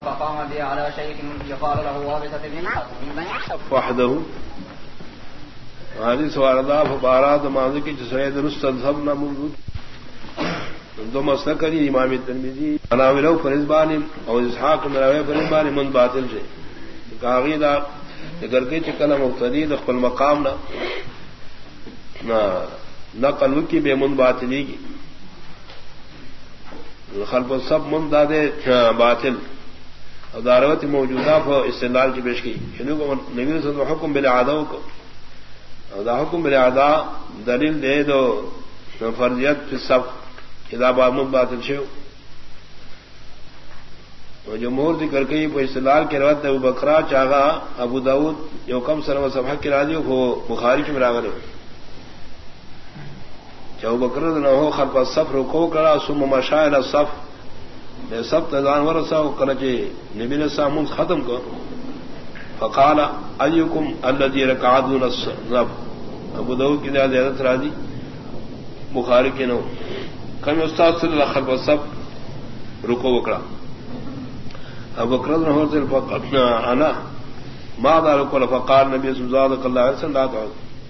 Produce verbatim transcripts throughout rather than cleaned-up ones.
فقام بي على شيء يقال له وابسة بن وحده حدیث واردہ فبارات ماضی کی سید رستذهبنا موجود دو مسئلہ کری امام ترمذی اناولو فرزبانی اور اسحاق نراوی فرزبانی من باطل سے کاغیدہ اگر کہ چکل مقتدی دخل مقام نہ نقل کی بے من باطلی کی خلف سب من دادے باطل دعوت موجودہ کو استدلال کی پیش کی نبی صلی اللہ علیہ وسلم حکم بالاعداء کو دا حکم بالاعداء دلیل دے دو فرضیت فی الصف اذا بعض باطل شو جمہور ذکر کی وہ استدلال کے روایت ابو بکرا چاغا ابو داؤد جو کم سنہ صفحہ کی راضی ہو بخاری میں راغل ابو بکر نہ ہو خلف الصف رکوع کرا ثم مشى الى الصف میں سب تزان ورثہ کرچے نبی نے سامون ختم کو فقال ايكم الذي ركع دون الصف ابو داؤد کی زیادت راضی بخاری کے نو کم استاد صلی اللہ خلف الصف رکوع کرا ابو بکر نے ہو دل فقط انا ما ذلك فقال نبی صلی اللہ علیہ وسلم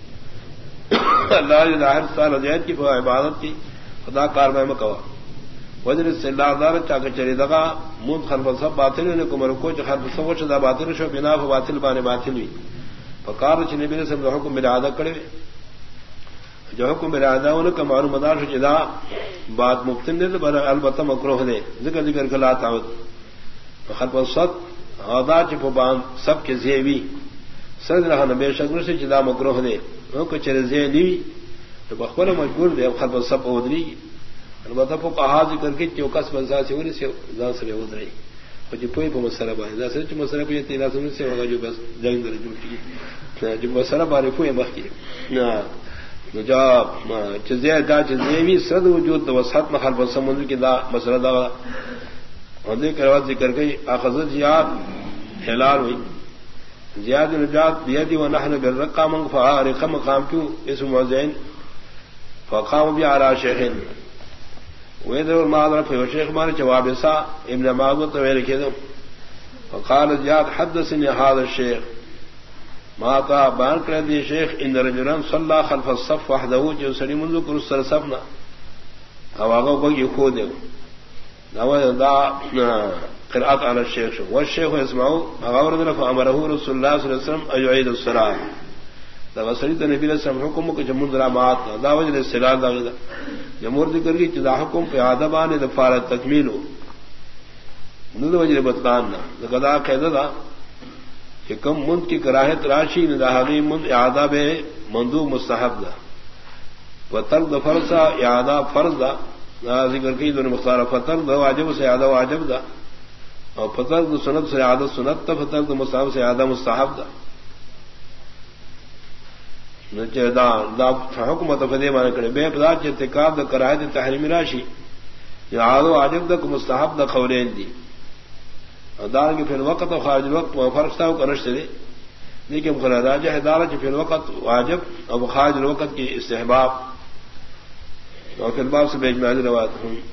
اللہ ظاہر سال زید کی عبادت کی خدا کار میں مکوا وجر سے اللہ دار چاک چری دغا مون خلف سب باطل نے کو مرکو چ خلف سب چ دا باطل شو بنا باطل بانے باطل وی فقار چ نبی نے حکم بالاعداء کرے جو حکم بالاعداء ان کا معلوم مدار شو جدا بات مبتن نے بر البتہ مکروہ ہے ذکر ذکر کلا تعود خلف صد ادا چ بان سب کے زیوی سر رہا نبی شکر سے جدا مکروہ ہے ان کو چر زیوی تو بخبر مجبور دے خلف سب ودری البتہ کو کہا ذکر کی جو کس بنسا سے وری سے ذات سے ود رہی کچھ کوئی کو مسئلہ ہے جیسے کہ مسئلہ یہ تیرا سن سے ہوگا جو بس جنگ در جو جو مسئلہ بارے کوئی مخکی نہ جو چیزیں دا چیزیں بھی صد وجود وسط محل سمندر کی دا مسئلہ دا اور دیکھ روایت ذکر گئی اخذ زیاد حلال ہوئی زیاد نجات بیدی و نحن بالرقام فارق مقام کیوں اس موزین فقام بھی على شیخین ویدر المعذر فی شیخ مانے جواب سا ابن معبود تو لکھے دو فقال زیاد حدثني هذا الشیخ ما تا بیان کر دی شیخ ان رجلا صلى خلف الصف وحده جو سری منذ کر سر سبنا او هغه وګي خو دی نو دا قرات على الشيخ والشيخ يسمعوا غور ذلك فامره رسول الله صلى الله عليه وسلم ان يعيد الصلاه دا وسریت نبی علیہ السلام حکم کو جمع درامات دا وجہ الصلاه دا جمہور ذکر کی چدا حکم پہ ادبان دفار تکمیل ہو نو وجہ بتلان نہ قضا قاعدہ دا کہ کم مند کی کراہت راشی نہ حقی مند اعادہ مندوب مستحب دا وترک فرض اعادہ فرض دا ذکر کی دون مختار فتر دا واجب سے اعادہ واجب دا اور فتر سنت سے اعادہ سنت تا فتر مستحب سے اعادہ مستحب دا دا دا حکمت فدی مان کرے بے پدا چ ارتکاب دا کراہت تحریمی راشی یا عادو واجب دا مستحب دا قولین دی دار کے پھر وقت و خارج وقت فرق تھا کرش دے لیکن خلا راجہ دار چ پھر وقت واجب اور خارج وقت کی استحباب اور پھر باب سے اجماع روایت ہوں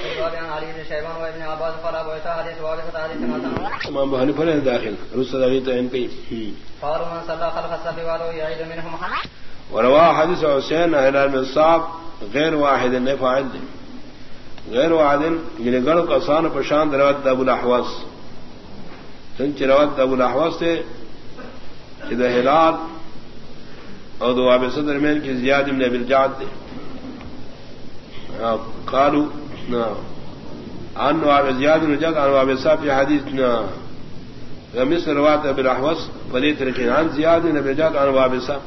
امام ابو حنیفہ نے داخل رسل علیہ ان کی قالوا من صلى خلف الصف ولو يعيد منهم وروا حدیث حسین اہل من صاحب غیر واحد نے فاعل غیر واحد یعنی گڑ کا سان پشان روایت ابو الاحواس سنچ روایت ابو الاحواس سے کہ ہلال اور دو ابو صدر میں کی زیاد بن ابی الجعد قالوا عن ابي زياد بن جد عن ابي صاحب في حديثنا مثل رواه ابي الاحوص فليت لكن عن زياد بن جد عن ابي صاحب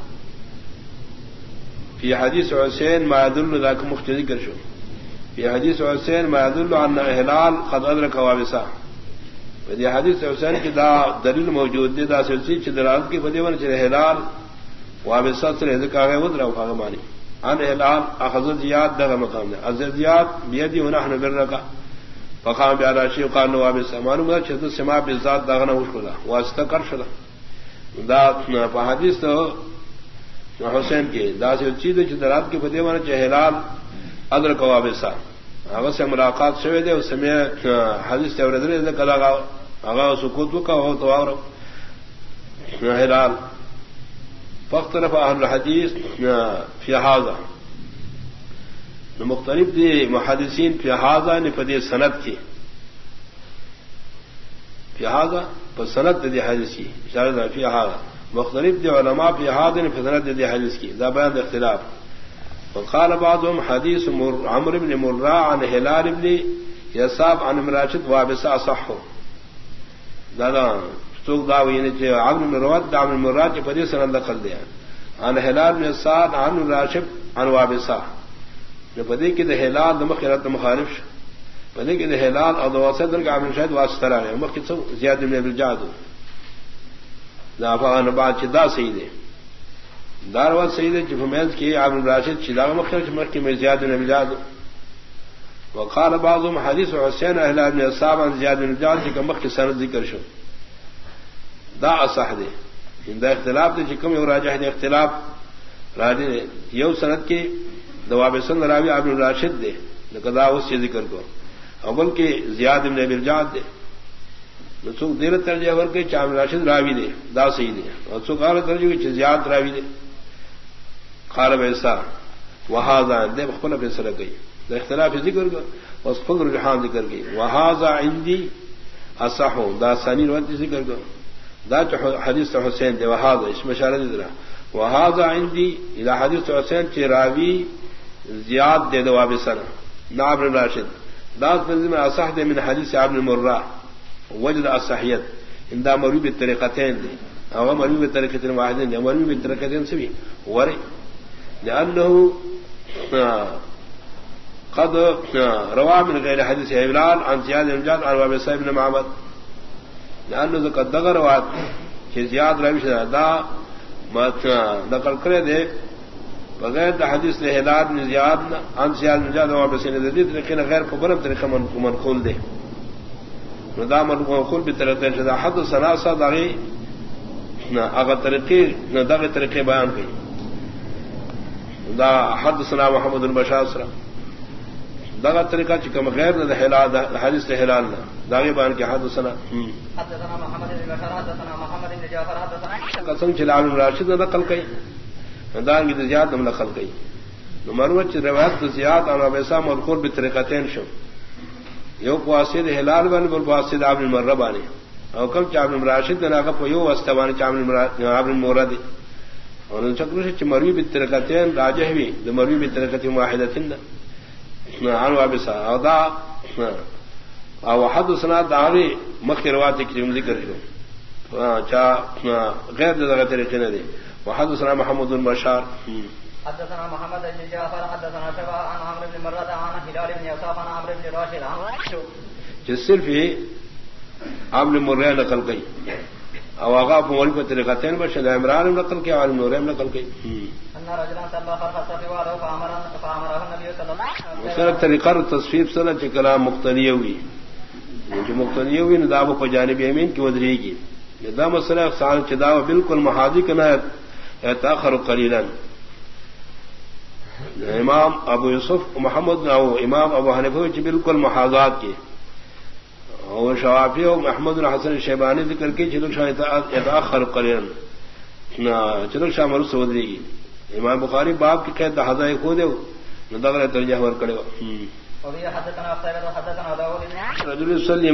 في حديث حسين ما يدل ذاك مختلف شو في حديث حسين ما يدل عن هلال قد ادرك ابي صاحب في حديث حسين کی دا دلیل موجود ہے دا سلسلہ کی دلالت کی فدیون چ ہلال وابي صاحب سے ذکر ہے ودرا فهمانی ان هلال اخذ زياد ده مقام ده از زياد بيدي ونحن بالركع فقام على شيء قال نواب السمان ما شد السماء بالذات دغنا وشلا واستقر شلا دا حدیث تو حسین کے دا سے چیز چدرات کے فدی وانا ہلال ادر قواب سا اگر سے ملاقات شوی دے اس میں حدیث تے ورد نے کلا آغا سکوت کا ہو تو اور ہلال فاختلف اہل الحدیث فی هذا مختلف دی محدثین فی هذا نے پدی سند کی فی هذا پر سند دی حدیث کی اشارہ فی هذا مختلف دی علماء فی هذا نے سند دی حدیث کی دا بیان اختلاف وقال بعضهم حدیث عمرو بن مرہ عن ہلال بن یصاب عن مراشد وابسا صح دادا سوق داوی یعنی کہ عمرو بن رواد عمرو بن مرہ کے پدی سند نقل دیا عن ہلال بن سعد عن راشد عن وابسا نے پدی کہ ہلال مخیرت مخالف پدی کہ ہلال اور واسطر کا عامل شاید واسطہ ہے مخ زیاد بن ابي الجعد لا فان بعد دا سید داروا سید جمعیت کی عامل راشد چلا مخرج مخ میں زیاد بن ابي الجعد وقال بعضهم حديث حسين اهل بن اصحاب عن زياد بن الجعد کہ مخ سند ذکر شو دا اصح دے ان دا اختلاف دے کم اور راجح دے اختلاف راجح یو سند کی دواب سن راوی ابن راشد دے لقد اس ذکر کو اول کے زیاد بن ابي الجعد دے نسوک دیر ترجمہ ور کے چام راشد راوی دے دا صحیح دے اور سو قال ترجمہ کہ زیاد راوی دے قال ایسا وهذا دے خپل فیصلہ گئی دا اختلاف ذکر کو اور خپل رجحان ذکر گئی وهذا عندي اصح دا ثانی روایت ذکر کو دا حدیث حسین دے وهذا اس مشارہ دے وهذا عندي الى حدیث حسین چ راوی زیاد دے دواب سن ناب بن راشد داس بن اصح دے من حدیث ابن مرہ وجد الصحیت ان دا مروی بالطریقتین دے او مروی بالطریقتین واحدین دے مروی بالطریقتین سے بھی ورے لانه قد روى من غير حديث هلال عن زياد بن جعد عن ابي سعيد بن معبد لانه قد دغر کہ زیاد روی دا نقل کرے دے بغیر دا حدیث نے ہلال بن زیاد عن زیاد بن جعد وابن سعيد دے لیکن غیر کو برم طریقہ منقول دے ندا منقول بطریقے شدا حد سناسا داغی اگر طریقے ندا کے طریقے بیان کی دا حد سنا محمد البشار سرا دا طریقہ چکم غیر نہ ہلال حدیث ہلال نہ داغی بیان کی حد سنا حدثنا محمد بن بشار حدثنا محمد بن جعفر حدثنا قسم چلا ابن راشد نے نقل کی دان کی زیاد نے نقل کی مروت روایت زیاد اور ویسا منقول بطریقتین شو یو قاصد ہلال بن بل قاصد ابن مرہ بانی او کم چابن راشد نے کا یو واستوان چابن ابن مرہ اور ان چکر سے مروی بطریقتین راجح بھی مروی بطریقتین واحدتین عن وابسا او دا او حدثنا داوی مخی روایت کی ذکر شو چا غیر ذرا طریقے نے وحدثنا محمد بن بشار حدثنا محمد بن جعفر حدثنا شبه عن عمرو بن مرة عن هلال بن يصاف عن عمرو بن راشد عن جس صرف ابن مرہ نقل گئی او آغا مولوی کو طریقتین بشد عمران نقل کی اور نورم نقل کی ان رجلا صلى خلف الصف فامر فامره النبي صلى الله عليه وسلم سر طریقہ تصفیف سر چ کلام مقتنی ہوئی جو مقتنی ہوئی نداب کو جانب یمین کی ودری کی دا مسئلہ اقسام چدا بالکل محاذی کنا ہے تاخر قلیلا امام ابو یوسف محمد او امام ابو حنیفہ چ بالکل محاذات کی اور شافعی اور محمد بن حسن شیبانی ذکر کی چلو شاہ اتاخر قلیلا نا چلو شاہ مر سودری کی امام بخاری باب کی کہتا حذا کو دے نہ دغرا ترجمہ ور کرے وبه حدثنا قتيبة حدثنا داود بن رجل يصلي